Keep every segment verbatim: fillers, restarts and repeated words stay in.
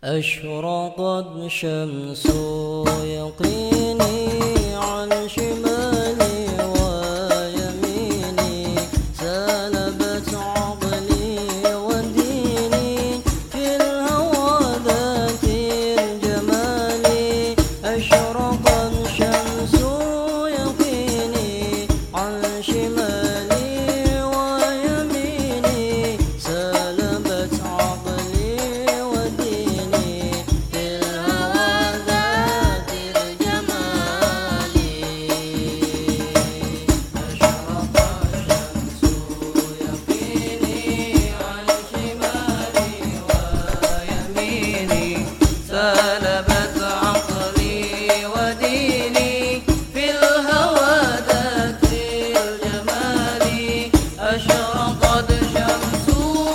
أشرقت شمس يقيني عن شمالي ويميني، سلبت عقلي وديني في الهوى ذات الجمال. أشرقت شمس يقيني عن شمالي ويميني، سلبت عقلي سلبت عقلي وديني في الهوى ذات الجمال. أشرقت شمس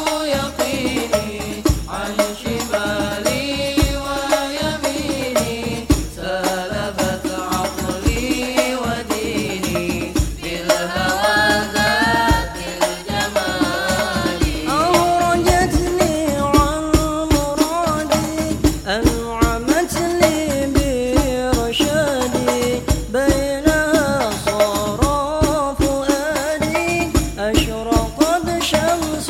يقيني عن شمالي ويميني، سلبت عقلي وديني في الهوى ذات الجمال. أخرجتني عن مرادي، أنعمت لي برشادي، بينها صار فؤادي. أشرقت شمس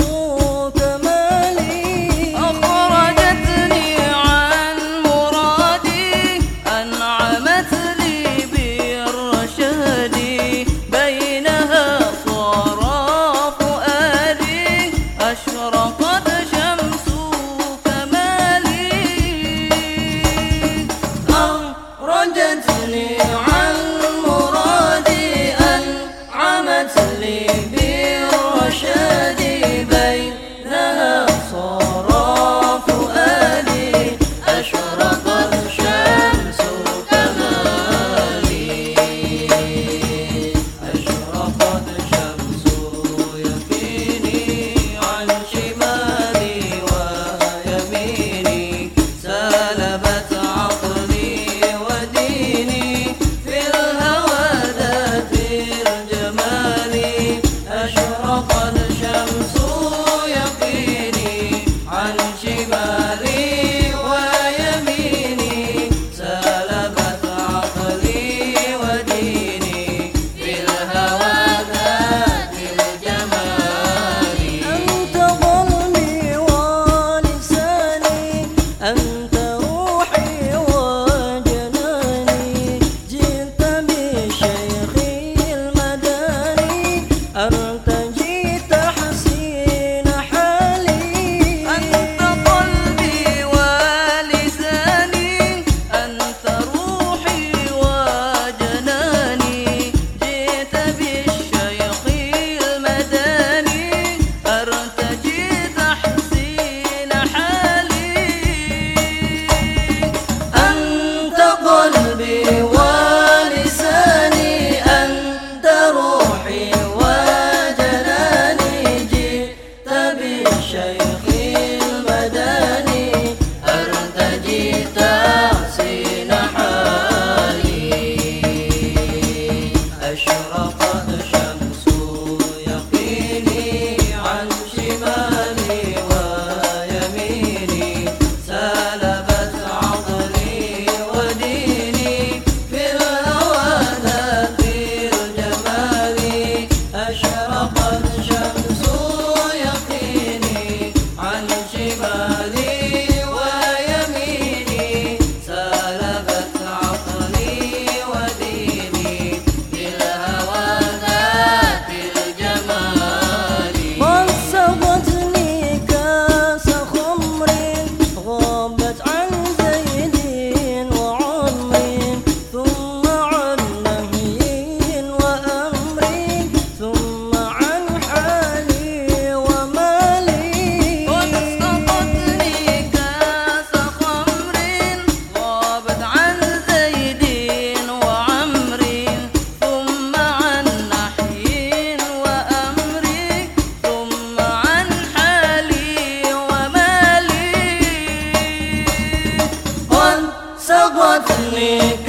كمالي، أخرجتني عن مرادي، أنعمت لي بالرشاد، بينها صار فؤادي. أشرقت شمس أخرجتني عن مرادي، أنعمت لي بالرشاد، بينها صار فؤادي. أشرقت شمس كمالي، أشرقت شمس يقيني عن شمالي ويميني، سلبت عقلي وديني في الهوى ذات الجمال. أشرقت شمس يقيني عن شمالي ويميني، سلبت عقلي وديني في الهوى ذات الجمال. أنت ظلمي ولساني، أنت روحي وجناني، جئت بشيخ المداني، أرتجي تحسين حالي. أنت قلبي ولساني، أنت روحي وجناني، جئت بالشيخ المداني، أرتجي تحسين حالي. أنت قلبي ولساني، أنت روحي وجناني، جئت بالشيخ المداني، أرتجي تحسين حالي. أشرقت شمس يقيني عن شمالي ويميني، سلبت عقلي وديني في الهوى ذات الجمال. أشرقت شمس يقيني عن شمالي ويميني، سلبت عقلي وديني في الهوى ذات الجمال. قد سقتني كاس خمر، غابت عن زيد وعمر، ثم عن نهي وأمر، ثم عن حالي ومالي. قد سقتني كاس خمر، غابت عن زيد وعمر، ثم عن نحي وأمر، ثم عن حالي ومالي. قد سقتني